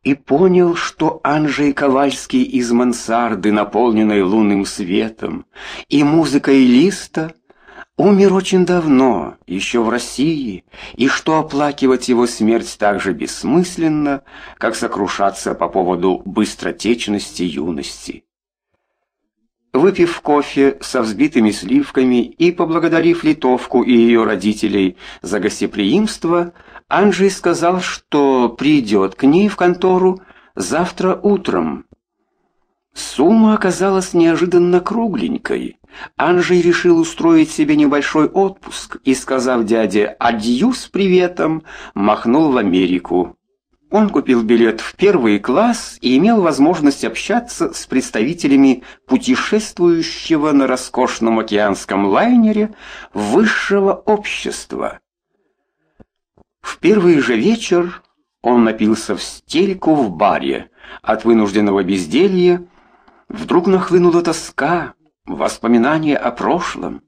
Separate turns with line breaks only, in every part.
и понял, что Анджей Ковальский из мансарды, наполненной лунным светом, и музыкой Листа, умер очень давно, еще в России, и что оплакивать его смерть так же бессмысленно, как сокрушаться по поводу быстротечности юности. Выпив кофе со взбитыми сливками и поблагодарив Литовку и ее родителей за гостеприимство, Анджей сказал, что придет к ней в контору завтра утром. Сумма оказалась неожиданно кругленькой. Анджей решил устроить себе небольшой отпуск и, сказав дяде «адью» с приветом, махнул в Америку. Он купил билет в первый класс и имел возможность общаться с представителями путешествующего на роскошном океанском лайнере высшего общества. В первый же вечер он напился в стельку в баре. От вынужденного безделья вдруг нахлынула тоска, воспоминания о прошлом.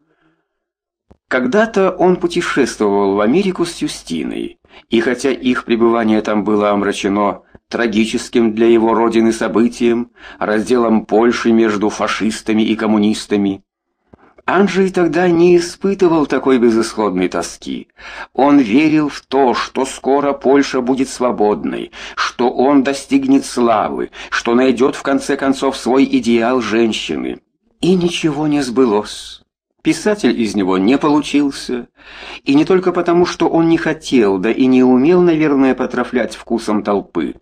Когда-то он путешествовал в Америку с Юстиной, и хотя их пребывание там было омрачено трагическим для его родины событием, разделом Польши между фашистами и коммунистами, Анджей тогда не испытывал такой безысходной тоски. Он верил в то, что скоро Польша будет свободной, что он достигнет славы, что найдет в конце концов свой идеал женщины. И ничего не сбылось. Писатель из него не получился, и не только потому, что он не хотел, да и не умел, наверное, потрафлять вкусом толпы.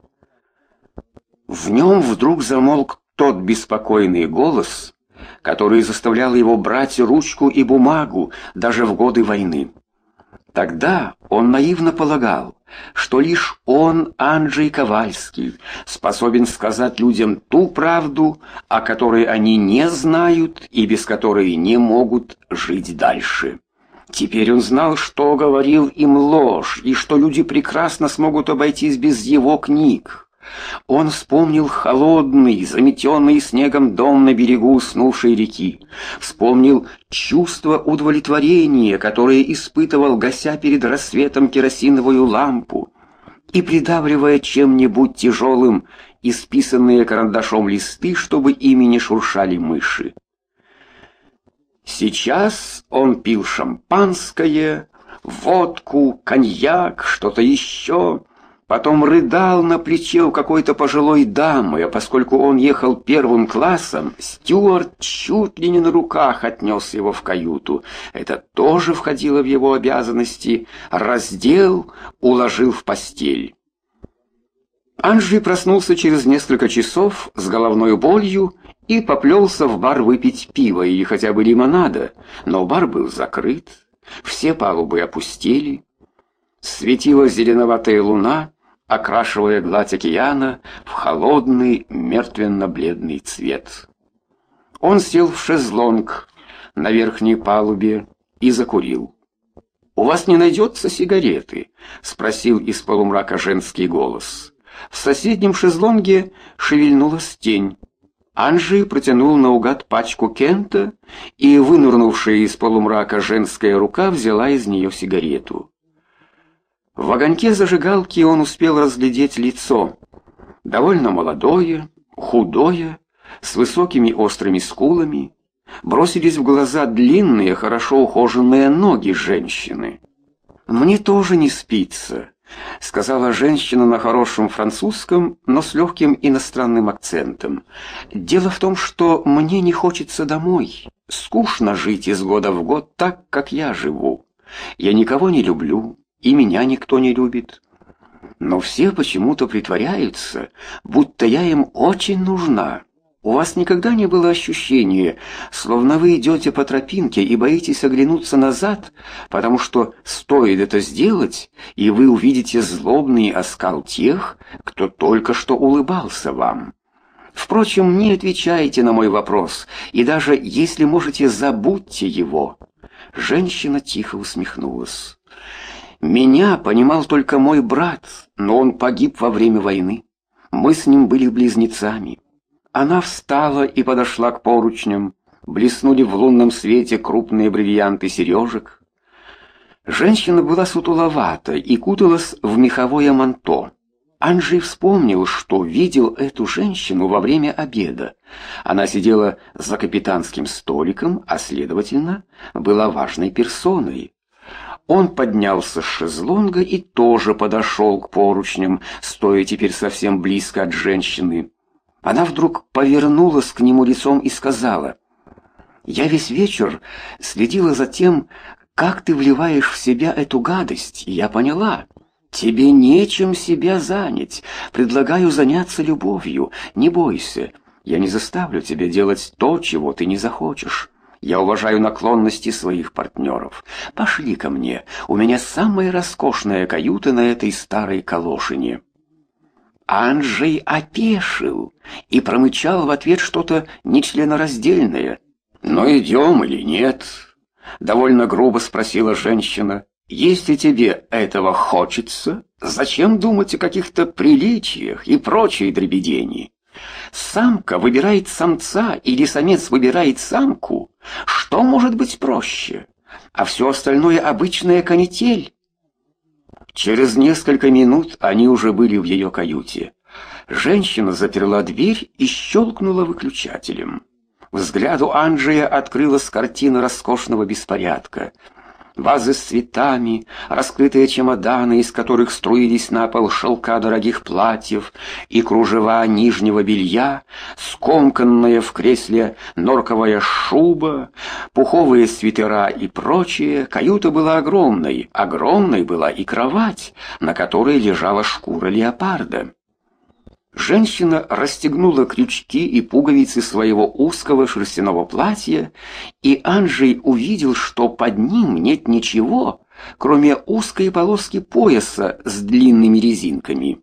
В нем вдруг замолк тот беспокойный голос, который заставлял его брать ручку и бумагу даже в годы войны. Тогда он наивно полагал, что лишь он, Анджей Ковальский, способен сказать людям ту правду, о которой они не знают и без которой не могут жить дальше. Теперь он знал, что говорил им ложь, и что люди прекрасно смогут обойтись без его книг. Он вспомнил холодный, заметенный снегом дом на берегу уснувшей реки. Вспомнил чувство удовлетворения, которое испытывал, гася перед рассветом керосиновую лампу и придавливая чем-нибудь тяжелым исписанные карандашом листы, чтобы ими не шуршали мыши. Сейчас он пил шампанское, водку, коньяк, что-то еще. Потом рыдал на плече у какой-то пожилой дамы, а поскольку он ехал первым классом, стюард чуть ли не на руках отнес его в каюту. Это тоже входило в его обязанности. Раздел, уложил в постель. Анджей проснулся через несколько часов с головной болью и поплелся в бар выпить пиво или хотя бы лимонада, но бар был закрыт, все палубы опустели. Светила зеленоватая луна, окрашивая гладь океана в холодный, мертвенно-бледный цвет. Он сел в шезлонг на верхней палубе и закурил. «У вас не найдется сигареты?» — спросил из полумрака женский голос. В соседнем шезлонге шевельнулась тень. Анджей протянул наугад пачку Кента, и вынырнувшая из полумрака женская рука взяла из нее сигарету. В огоньке зажигалки он успел разглядеть лицо. Довольно молодое, худое, с высокими острыми скулами. Бросились в глаза длинные, хорошо ухоженные ноги женщины. «Мне тоже не спится», — сказала женщина на хорошем французском, но с легким иностранным акцентом. «Дело в том, что мне не хочется домой. Скучно жить из года в год так, как я живу. Я никого не люблю. И меня никто не любит. Но все почему-то притворяются, будто я им очень нужна. У вас никогда не было ощущения, словно вы идете по тропинке и боитесь оглянуться назад, потому что стоит это сделать, и вы увидите злобный оскал тех, кто только что улыбался вам. Впрочем, не отвечайте на мой вопрос, и даже если можете, забудьте его». Женщина тихо усмехнулась. «Меня понимал только мой брат, но он погиб во время войны. Мы с ним были близнецами». Она встала и подошла к поручням. Блеснули в лунном свете крупные бриллианты сережек. Женщина была сутуловата и куталась в меховое манто. Анджей вспомнил, что видел эту женщину во время обеда. Она сидела за капитанским столиком, а, следовательно, была важной персоной. Он поднялся с шезлонга и тоже подошел к поручням, стоя теперь совсем близко от женщины. Она вдруг повернулась к нему лицом и сказала: «Я весь вечер следила за тем, как ты вливаешь в себя эту гадость, и я поняла. Тебе нечем себя занять. Предлагаю заняться любовью. Не бойся, я не заставлю тебя делать то, чего ты не захочешь. Я уважаю наклонности своих партнеров. Пошли ко мне, у меня самая роскошная каюта на этой старой колошине». Анджей опешил и промычал в ответ что-то нечленораздельное. «Ну, идем или нет?» — довольно грубо спросила женщина. «Если тебе этого хочется, зачем думать о каких-то приличиях и прочей дребедени? Самка выбирает самца или самец выбирает самку. Что может быть проще? А все остальное обычная канитель». Через несколько минут они уже были в ее каюте. Женщина заперла дверь и щелкнула выключателем. Взгляду Анджея открылась картина роскошного беспорядка. Вазы с цветами, раскрытые чемоданы, из которых струились на пол шелка дорогих платьев и кружева нижнего белья, скомканная в кресле норковая шуба, пуховые свитера и прочее. Каюта была огромной, огромной была и кровать, на которой лежала шкура леопарда. Женщина расстегнула крючки и пуговицы своего узкого шерстяного платья, и Анджей увидел, что под ним нет ничего, кроме узкой полоски пояса с длинными резинками.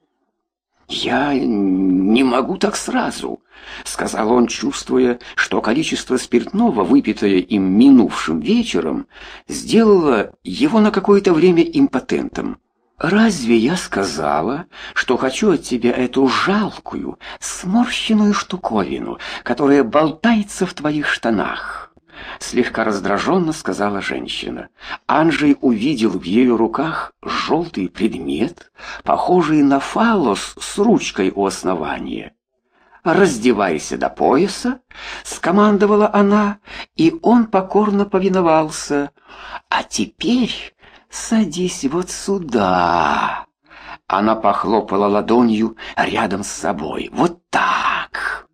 «Я не могу так сразу», — сказал он, чувствуя, что количество спиртного, выпитое им минувшим вечером, сделало его на какое-то время импотентом. «Разве я сказала, что хочу от тебя эту жалкую, сморщенную штуковину, которая болтается в твоих штанах?» Слегка раздраженно сказала женщина. Анджей увидел в ее руках желтый предмет, похожий на фаллос с ручкой у основания. «Раздевайся до пояса», — скомандовала она, и он покорно повиновался. «А теперь садись вот сюда». Она похлопала ладонью рядом с собой. «Вот так».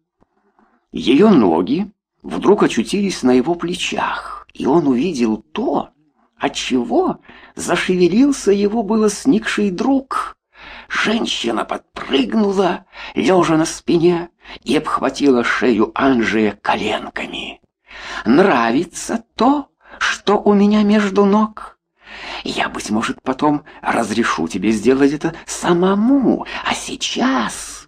Ее ноги вдруг очутились на его плечах, и он увидел то, отчего зашевелился его было сникший друг. Женщина подпрыгнула, лежа на спине, и обхватила шею Анджея коленками. «Нравится то, что у меня между ног? Я, быть может, потом разрешу тебе сделать это самому, а сейчас...»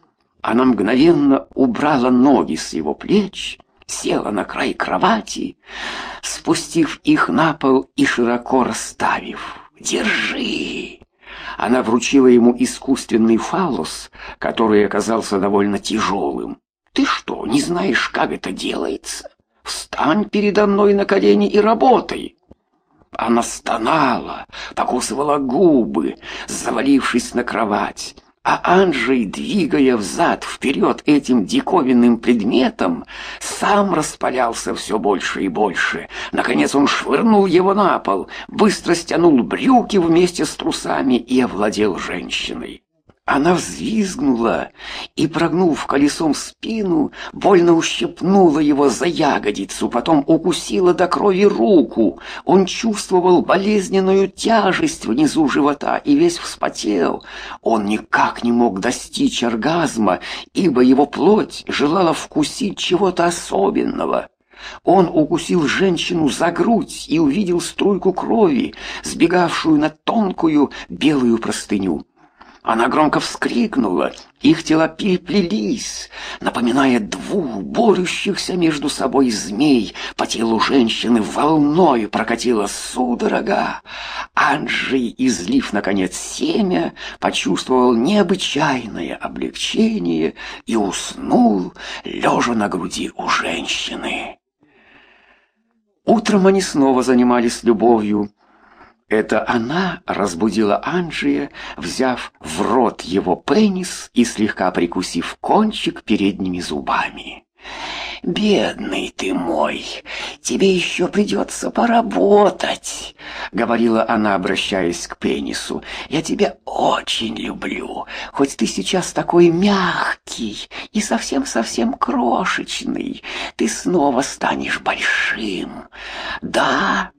Она мгновенно убрала ноги с его плеч, села на край кровати, спустив их на пол и широко расставив. «Держи!» Она вручила ему искусственный фаллос, который оказался довольно тяжелым. «Ты что, не знаешь, как это делается? Встань передо мной на колени и работай!» Она стонала, покусывала губы, завалившись на кровать. А Анджей, двигая взад-вперед этим диковинным предметом, сам распалялся все больше и больше. Наконец он швырнул его на пол, быстро стянул брюки вместе с трусами и овладел женщиной. Она взвизгнула и, прогнув колесом спину, больно ущипнула его за ягодицу, потом укусила до крови руку. Он чувствовал болезненную тяжесть внизу живота и весь вспотел. Он никак не мог достичь оргазма, ибо его плоть желала вкусить чего-то особенного. Он укусил женщину за грудь и увидел струйку крови, сбегавшую на тонкую белую простыню. Она громко вскрикнула, их тела переплелись, напоминая двух борющихся между собой змей. По телу женщины волной прокатила судорога. Анджей, излив, наконец, семя, почувствовал необычайное облегчение и уснул, лежа на груди у женщины. Утром они снова занимались любовью. Это она разбудила Анджия, взяв в рот его пенис и слегка прикусив кончик передними зубами. «Бедный ты мой, тебе еще придется поработать», — говорила она, обращаясь к пенису. «Я тебя очень люблю, хоть ты сейчас такой мягкий и совсем-совсем крошечный. Ты снова станешь большим. Да?»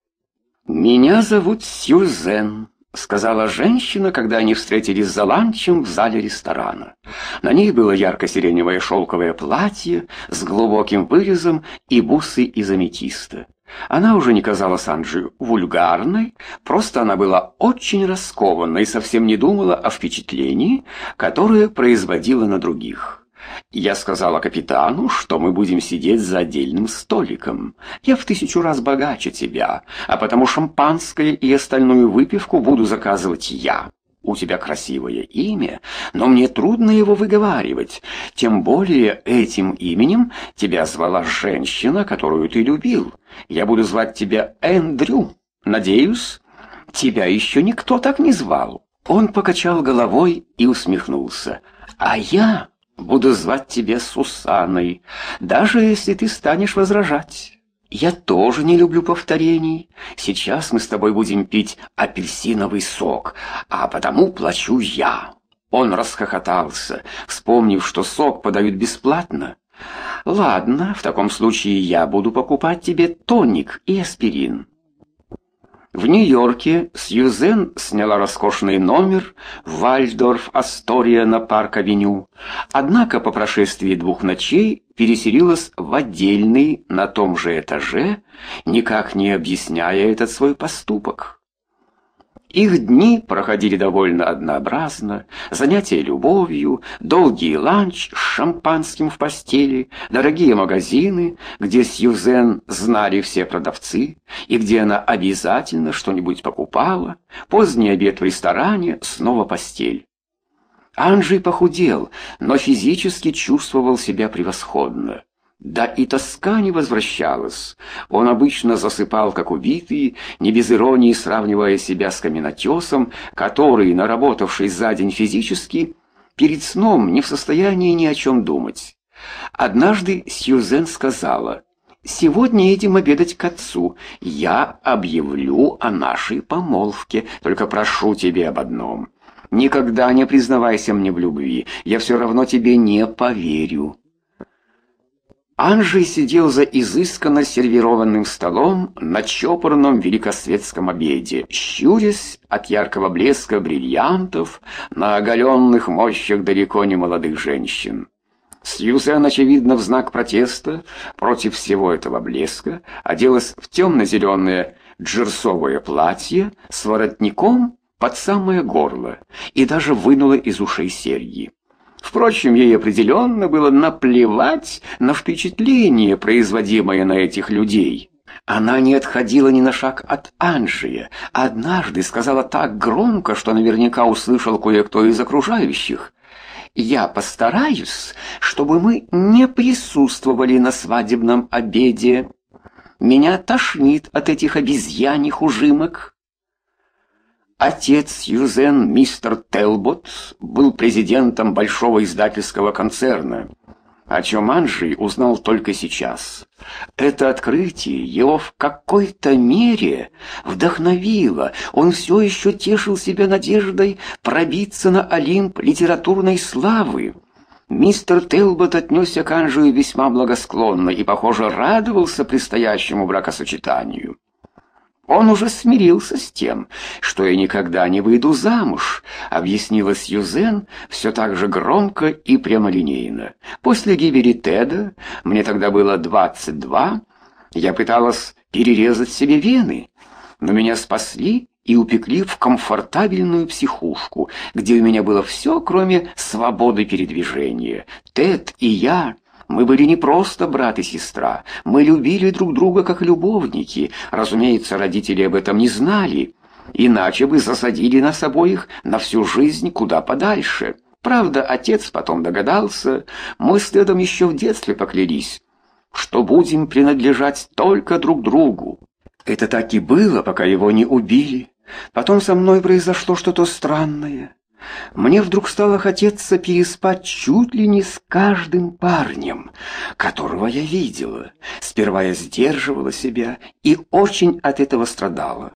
«Меня зовут Сьюзен», — сказала женщина, когда они встретились за ланчем в зале ресторана. На ней было ярко-сиреневое шелковое платье с глубоким вырезом и бусы из аметиста. Она уже не казалась Анджи вульгарной, просто она была очень раскованна и совсем не думала о впечатлении, которое производила на других. «Я сказала капитану, что мы будем сидеть за отдельным столиком. Я в 1000 раз богаче тебя, а потому шампанское и остальную выпивку буду заказывать я. У тебя красивое имя, но мне трудно его выговаривать. Тем более этим именем тебя звала женщина, которую ты любил. Я буду звать тебя Эндрю. Надеюсь, тебя еще никто так не звал». Он покачал головой и усмехнулся. «А я буду звать тебя Сусанной, даже если ты станешь возражать. Я тоже не люблю повторений. Сейчас мы с тобой будем пить апельсиновый сок, а потому плачу я». Он расхохотался, вспомнив, что сок подают бесплатно. «Ладно, в таком случае я буду покупать тебе тоник и аспирин». В Нью-Йорке Сьюзен сняла роскошный номер в Вальдорф-Астория на Парк-авеню, однако по прошествии 2 ночей переселилась в отдельный на том же этаже, никак не объясняя этот свой поступок. Их дни проходили довольно однообразно: занятия любовью, долгий ланч с шампанским в постели, дорогие магазины, где Сьюзен знали все продавцы и где она обязательно что-нибудь покупала, поздний обед в ресторане, снова постель. Анджей похудел, но физически чувствовал себя превосходно. Да и тоска не возвращалась. Он обычно засыпал как убитый, не без иронии сравнивая себя с каменотесом, который, наработавшись за день физически, перед сном не в состоянии ни о чем думать. Однажды Сьюзен сказала: «Сегодня едем обедать к отцу. Я объявлю о нашей помолвке. Только прошу тебя об одном: никогда не признавайся мне в любви. Я все равно тебе не поверю». Анджей сидел за изысканно сервированным столом на чопорном великосветском обеде, щурясь от яркого блеска бриллиантов на оголенных мощах далеко не молодых женщин. Сьюзен, очевидно, в знак протеста против всего этого блеска, оделась в темно-зеленое джерсовое платье с воротником под самое горло и даже вынула из ушей серьги. Впрочем, ей определенно было наплевать на впечатление, производимое на этих людей. Она не отходила ни на шаг от Анджея, однажды сказала так громко, что наверняка услышал кое-кто из окружающих: «Я постараюсь, чтобы мы не присутствовали на свадебном обеде. Меня тошнит от этих обезьяньих ужимок». Отец Сьюзен, мистер Телбот, был президентом большого издательского концерна, о чем Анджей узнал только сейчас. Это открытие его в какой-то мере вдохновило. Он все еще тешил себя надеждой пробиться на Олимп литературной славы. Мистер Телбот отнесся к Анджею весьма благосклонно и, похоже, радовался предстоящему бракосочетанию. «Он уже смирился с тем, что я никогда не выйду замуж», — объяснила Сьюзен все так же громко и прямолинейно. «После гибели Теда, мне тогда было 22, я пыталась перерезать себе вены, но меня спасли и упекли в комфортабельную психушку, где у меня было все, кроме свободы передвижения. Тед и я... Мы были не просто брат и сестра, мы любили друг друга как любовники. Разумеется, родители об этом не знали, иначе бы засадили нас обоих на всю жизнь куда подальше. Правда, отец потом догадался, мы с Тедом еще в детстве поклялись, что будем принадлежать только друг другу. Это так и было, пока его не убили. Потом со мной произошло что-то странное. Мне вдруг стало хотеться переспать чуть ли не с каждым парнем, которого я видела. Сперва я сдерживала себя и очень от этого страдала.